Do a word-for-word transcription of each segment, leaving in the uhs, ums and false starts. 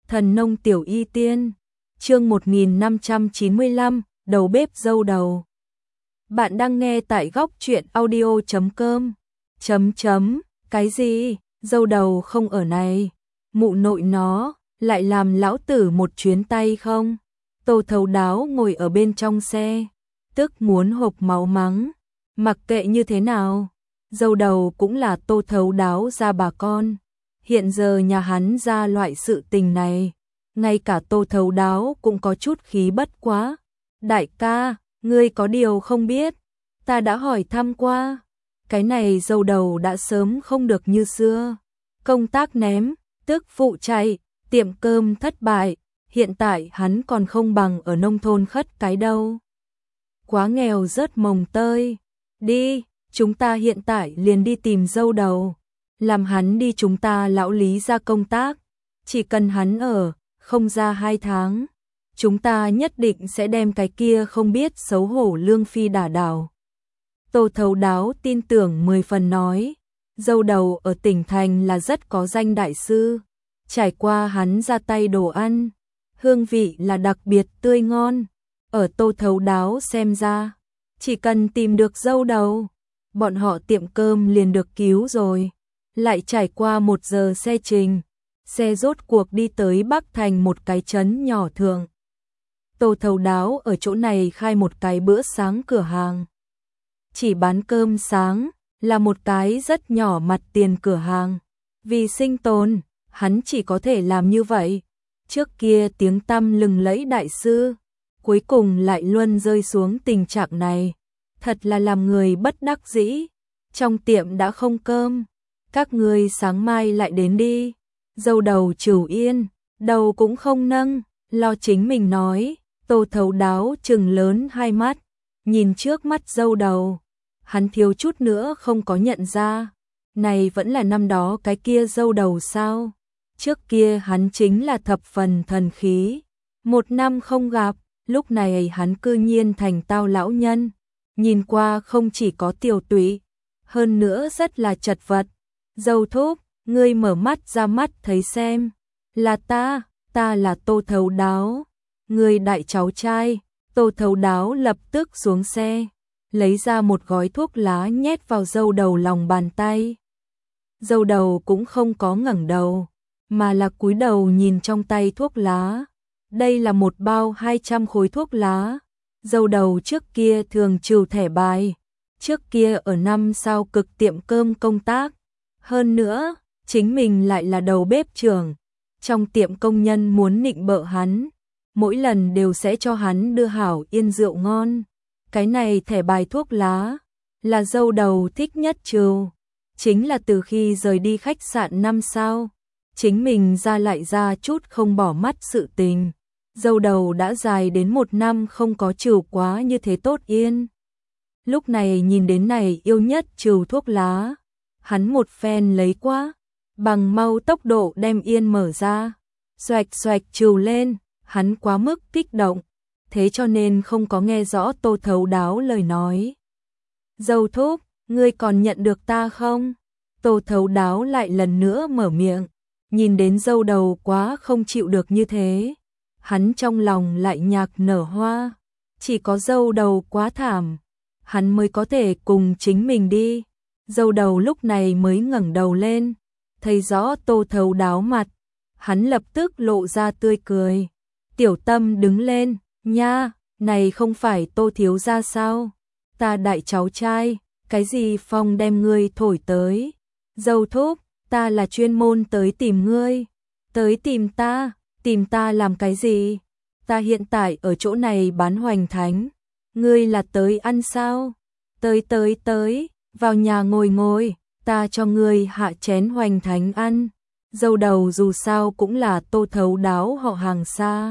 Thần nông tiểu y tiên, chương một nghìn năm trăm chín mươi lăm, đầu bếp dâu đầu. Bạn đang nghe tại góc truyện audio chấm com. Chấm chấm, cái gì? Dâu đầu không ở này. Mụ nội nó, lại làm lão tử một chuyến tay không? Tô Thấu Đáo ngồi ở bên trong xe, tức muốn hộc máu mắng. Mặc kệ như thế nào, dâu đầu cũng là Tô Thấu Đáo gia bà con. Hiện giờ nhà hắn ra loại sự tình này, ngay cả Tô Thấu Đáo cũng có chút khí bất quá. Đại ca, ngươi có điều không biết, ta đã hỏi thăm qua. Cái này dâu đầu đã sớm không được như xưa. Công tác ném, tức phụ chạy, tiệm cơm thất bại, hiện tại hắn còn không bằng ở nông thôn khất cái đâu. Quá nghèo rớt mồng tơi. Đi, chúng ta hiện tại liền đi tìm dâu đầu. Làm hắn đi chúng ta lão Lý ra công tác. Chỉ cần hắn ở, không ra hai tháng, chúng ta nhất định sẽ đem cái kia không biết xấu hổ lương phi đả đảo. Tô Thấu Đáo tin tưởng mười phần nói, dâu đầu ở tỉnh thành là rất có danh đại sư. Trải qua hắn ra tay đồ ăn, hương vị là đặc biệt tươi ngon. Ở Tô Thấu Đáo xem ra, chỉ cần tìm được dâu đầu, bọn họ tiệm cơm liền được cứu rồi. Lại trải qua một giờ xe trình, xe rốt cuộc đi tới Bắc Thành một cái trấn nhỏ thường. Tô Thấu Đáo ở chỗ này khai một cái bữa sáng cửa hàng. Chỉ bán cơm sáng, là một cái rất nhỏ mặt tiền cửa hàng. Vì sinh tồn, hắn chỉ có thể làm như vậy. Trước kia tiếng tăm lừng lẫy đại sư, cuối cùng lại luôn rơi xuống tình trạng này. Thật là làm người bất đắc dĩ. Trong tiệm đã không cơm, các ngươi sáng mai lại đến đi. Dâu đầu trừ yên, đầu cũng không nâng, lo chính mình nói. Tô Thấu Đáo trừng lớn hai mắt, nhìn trước mắt dâu đầu. Hắn thiếu chút nữa không có nhận ra, này vẫn là năm đó cái kia dâu đầu sao? Trước kia hắn chính là thập phần thần khí. Một năm không gặp, lúc này hắn cư nhiên thành tao lão nhân. Nhìn qua không chỉ có tiểu tụy, hơn nữa rất là chật vật. Dâu thúc, ngươi mở mắt ra mắt thấy xem. Là ta, ta là Tô Thấu Đáo. Ngươi đại cháu trai. Tô Thấu Đáo lập tức xuống xe, lấy ra một gói thuốc lá nhét vào dâu đầu lòng bàn tay. Dâu đầu cũng không có ngẩng đầu, mà là cúi đầu nhìn trong tay thuốc lá. Đây là một bao hai trăm khối thuốc lá. Dâu đầu trước kia thường trừ thẻ bài, trước kia ở năm sao cực tiệm cơm công tác. Hơn nữa, chính mình lại là đầu bếp trưởng. Trong tiệm công nhân muốn nịnh bợ hắn, mỗi lần đều sẽ cho hắn đưa hảo yên rượu ngon. Cái này thẻ bài thuốc lá, là dâu đầu thích nhất trừ. Chính là từ khi rời đi khách sạn năm sao, chính mình ra lại ra chút không bỏ mắt sự tình. Dâu đầu đã dài đến một năm không có trừ quá như thế tốt yên. Lúc này nhìn đến này yêu nhất trừ thuốc lá, hắn một phen lấy quá, bằng mau tốc độ đem yên mở ra, xoạch xoạch trừ lên. Hắn quá mức kích động, thế cho nên không có nghe rõ Tô Thấu Đáo lời nói. Dâu thúc, ngươi còn nhận được ta không? Tô Thấu Đáo lại lần nữa mở miệng, nhìn đến dâu đầu quá không chịu được như thế. Hắn trong lòng lại nhạc nở hoa, chỉ có dâu đầu quá thảm, hắn mới có thể cùng chính mình đi. Dâu đầu lúc này mới ngẩng đầu lên, thấy rõ Tô Thấu Đáo mặt, hắn lập tức lộ ra tươi cười. Tiểu Tâm đứng lên, nha, này không phải Tô thiếu gia sao? Ta đại cháu trai, cái gì phong đem ngươi thổi tới? Dâu thúc, ta là chuyên môn tới tìm ngươi. Tới tìm ta, tìm ta làm cái gì? Ta hiện tại ở chỗ này bán hoành thánh. Ngươi là tới ăn sao? Tới tới tới, vào nhà ngồi ngồi, ta cho ngươi hạ chén hoành thánh ăn. Dâu đầu dù sao cũng là Tô Thấu Đáo họ hàng xa.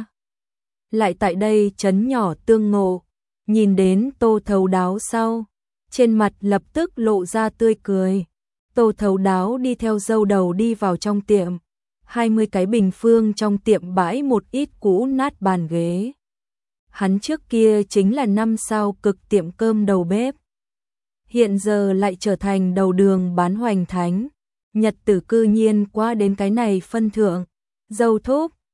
Lại tại đây trấn nhỏ tương ngộ, nhìn đến Tô Thấu Đáo sau, trên mặt lập tức lộ ra tươi cười. Tô Thấu Đáo đi theo dâu đầu đi vào trong tiệm, hai mươi cái bình phương trong tiệm bãi một ít cũ nát bàn ghế. Hắn trước kia chính là năm sao cực tiệm cơm đầu bếp, hiện giờ lại trở thành đầu đường bán hoành thánh. Nhật tử cư nhiên qua đến cái này phân thượng. Dâu thúc,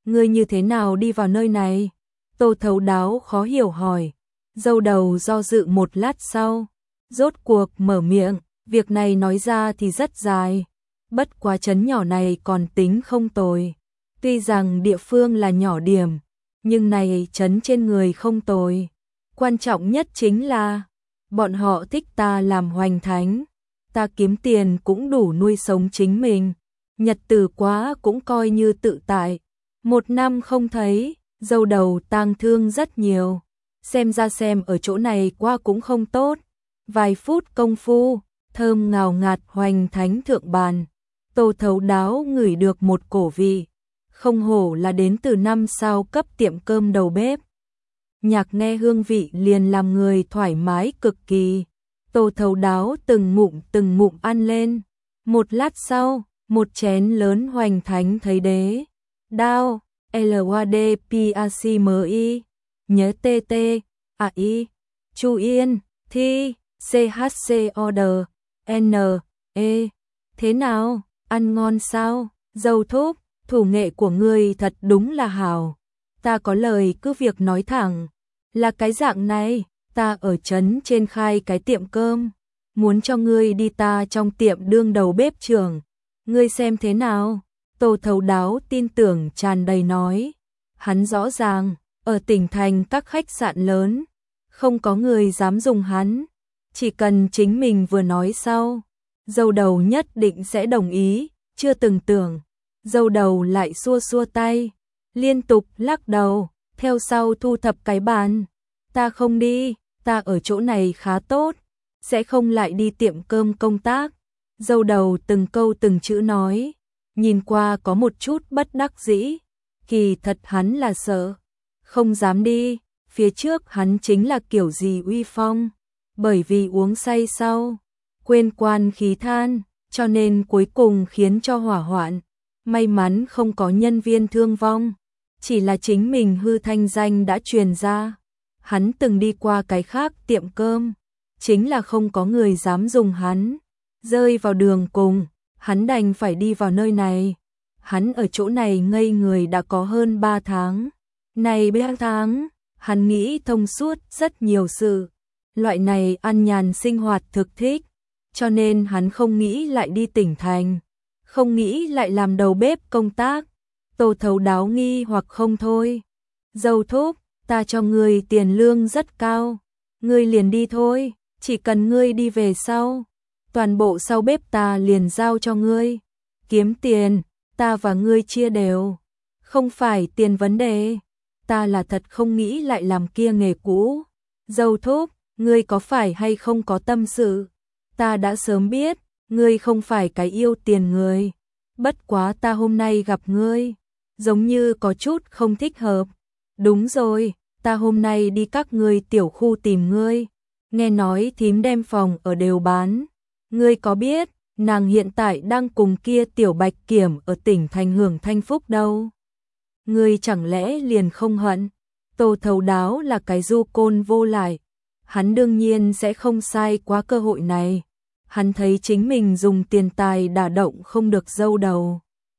ngươi như thế nào đi vào nơi này? Tô Thấu Đáo khó hiểu hỏi. Dâu đầu do dự một lát sau, rốt cuộc mở miệng, việc này nói ra thì rất dài. Bất quá trấn nhỏ này còn tính không tồi. Tuy rằng địa phương là nhỏ điểm, nhưng này trấn trên người không tồi. Quan trọng nhất chính là, bọn họ thích ta làm hoành thánh. Ta kiếm tiền cũng đủ nuôi sống chính mình. Nhật tử quá cũng coi như tự tại. Một năm không thấy, dâu đầu tang thương rất nhiều. Xem ra xem ở chỗ này qua cũng không tốt. Vài phút công phu, thơm ngào ngạt hoành thánh thượng bàn. Tô Thấu Đáo ngửi được một cổ vị. Không hổ là đến từ năm sao cấp tiệm cơm đầu bếp. Nhạc nghe hương vị liền làm người thoải mái cực kỳ. Tô Thấu Đáo từng ngụm từng ngụm ăn lên. Một lát sau, một chén lớn hoành thánh thấy đế. Đao, L A D P A C M I, nhớ T T, A I, Chu Yên, Thi, C H C Order, N, E. Thế nào, ăn ngon sao? Dâu thúc, thủ nghệ của ngươi thật đúng là hảo. Ta có lời cứ việc nói thẳng. Là cái dạng này, ta ở trấn trên khai cái tiệm cơm. Muốn cho ngươi đi ta trong tiệm đương đầu bếp trưởng. Ngươi xem thế nào? Tô Thấu Đáo tin tưởng tràn đầy nói. Hắn rõ ràng, ở tỉnh thành các khách sạn lớn, không có người dám dùng hắn. Chỉ cần chính mình vừa nói sau, dâu đầu nhất định sẽ đồng ý, chưa từng tưởng. Dâu đầu lại xua xua tay, liên tục lắc đầu, theo sau thu thập cái bàn. Ta không đi, ta ở chỗ này khá tốt, sẽ không lại đi tiệm cơm công tác. Dâu đầu từng câu từng chữ nói, nhìn qua có một chút bất đắc dĩ. Kỳ thật hắn là sợ, không dám đi, phía trước hắn chính là kiểu gì uy phong. Bởi vì uống say sau, quên quan khí than, cho nên cuối cùng khiến cho hỏa hoạn. May mắn không có nhân viên thương vong, chỉ là chính mình hư thanh danh đã truyền ra. Hắn từng đi qua cái khác tiệm cơm, chính là không có người dám dùng hắn. Rơi vào đường cùng, hắn đành phải đi vào nơi này. Hắn ở chỗ này ngây người đã có hơn ba tháng. Này ba tháng, hắn nghĩ thông suốt rất nhiều sự. Loại này ăn nhàn sinh hoạt thực thích, cho nên hắn không nghĩ lại đi tỉnh thành, không nghĩ lại làm đầu bếp công tác. Tô Thấu Đáo nghi hoặc không thôi. Dâu thúc, ta cho ngươi tiền lương rất cao, ngươi liền đi thôi, chỉ cần ngươi đi về sau, toàn bộ sau bếp ta liền giao cho ngươi. Kiếm tiền, ta và ngươi chia đều, không phải tiền vấn đề. Ta là thật không nghĩ lại làm kia nghề cũ. Dâu thúc, ngươi có phải hay không có tâm sự? Ta đã sớm biết, ngươi không phải cái yêu tiền người. Bất quá ta hôm nay gặp ngươi, giống như có chút không thích hợp. Đúng rồi, ta hôm nay đi các ngươi tiểu khu tìm ngươi. Nghe nói thím đem phòng ở đều bán. Ngươi có biết, nàng hiện tại đang cùng kia tiểu bạch kiểm ở tỉnh thành hưởng thanh phúc đâu. Ngươi chẳng lẽ liền không hận? Tô Thấu Đáo là cái du côn vô lại. Hắn đương nhiên sẽ không sai quá cơ hội này. Hắn thấy chính mình dùng tiền tài đả động không được dâu đầu,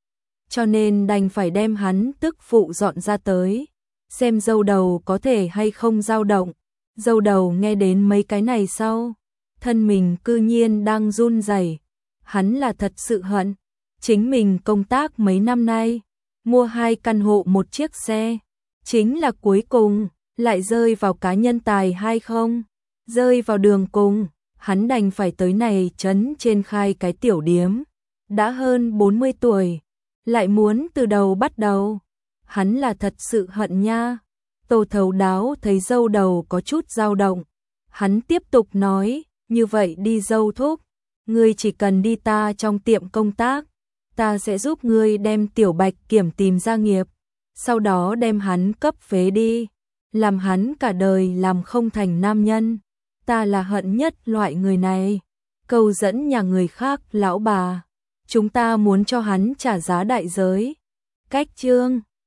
cho nên đành phải đem hắn tức phụ dọn ra tới, xem dâu đầu có thể hay không dao động. Dâu đầu nghe đến mấy cái này sau, thân mình cư nhiên đang run rẩy. Hắn là thật sự hận, chính mình công tác mấy năm nay, mua hai căn hộ một chiếc xe, chính là cuối cùng lại rơi vào cá nhân tài hay không, rơi vào đường cùng. Hắn đành phải tới này trấn trên khai cái tiểu điếm. Đã hơn bốn mươi tuổi, lại muốn từ đầu bắt đầu. Hắn là thật sự hận nha. Tô Thấu Đáo thấy dâu đầu có chút dao động. Hắn tiếp tục nói, như vậy đi dâu thúc. Ngươi chỉ cần đi ta trong tiệm công tác. Ta sẽ giúp ngươi đem tiểu bạch kiểm tìm ra nghiệp. Sau đó đem hắn cấp phế đi. Làm hắn cả đời làm không thành nam nhân. Ta là hận nhất loại người này. Câu dẫn nhà người khác lão bà. Chúng ta muốn cho hắn trả giá đại giới. Cách chương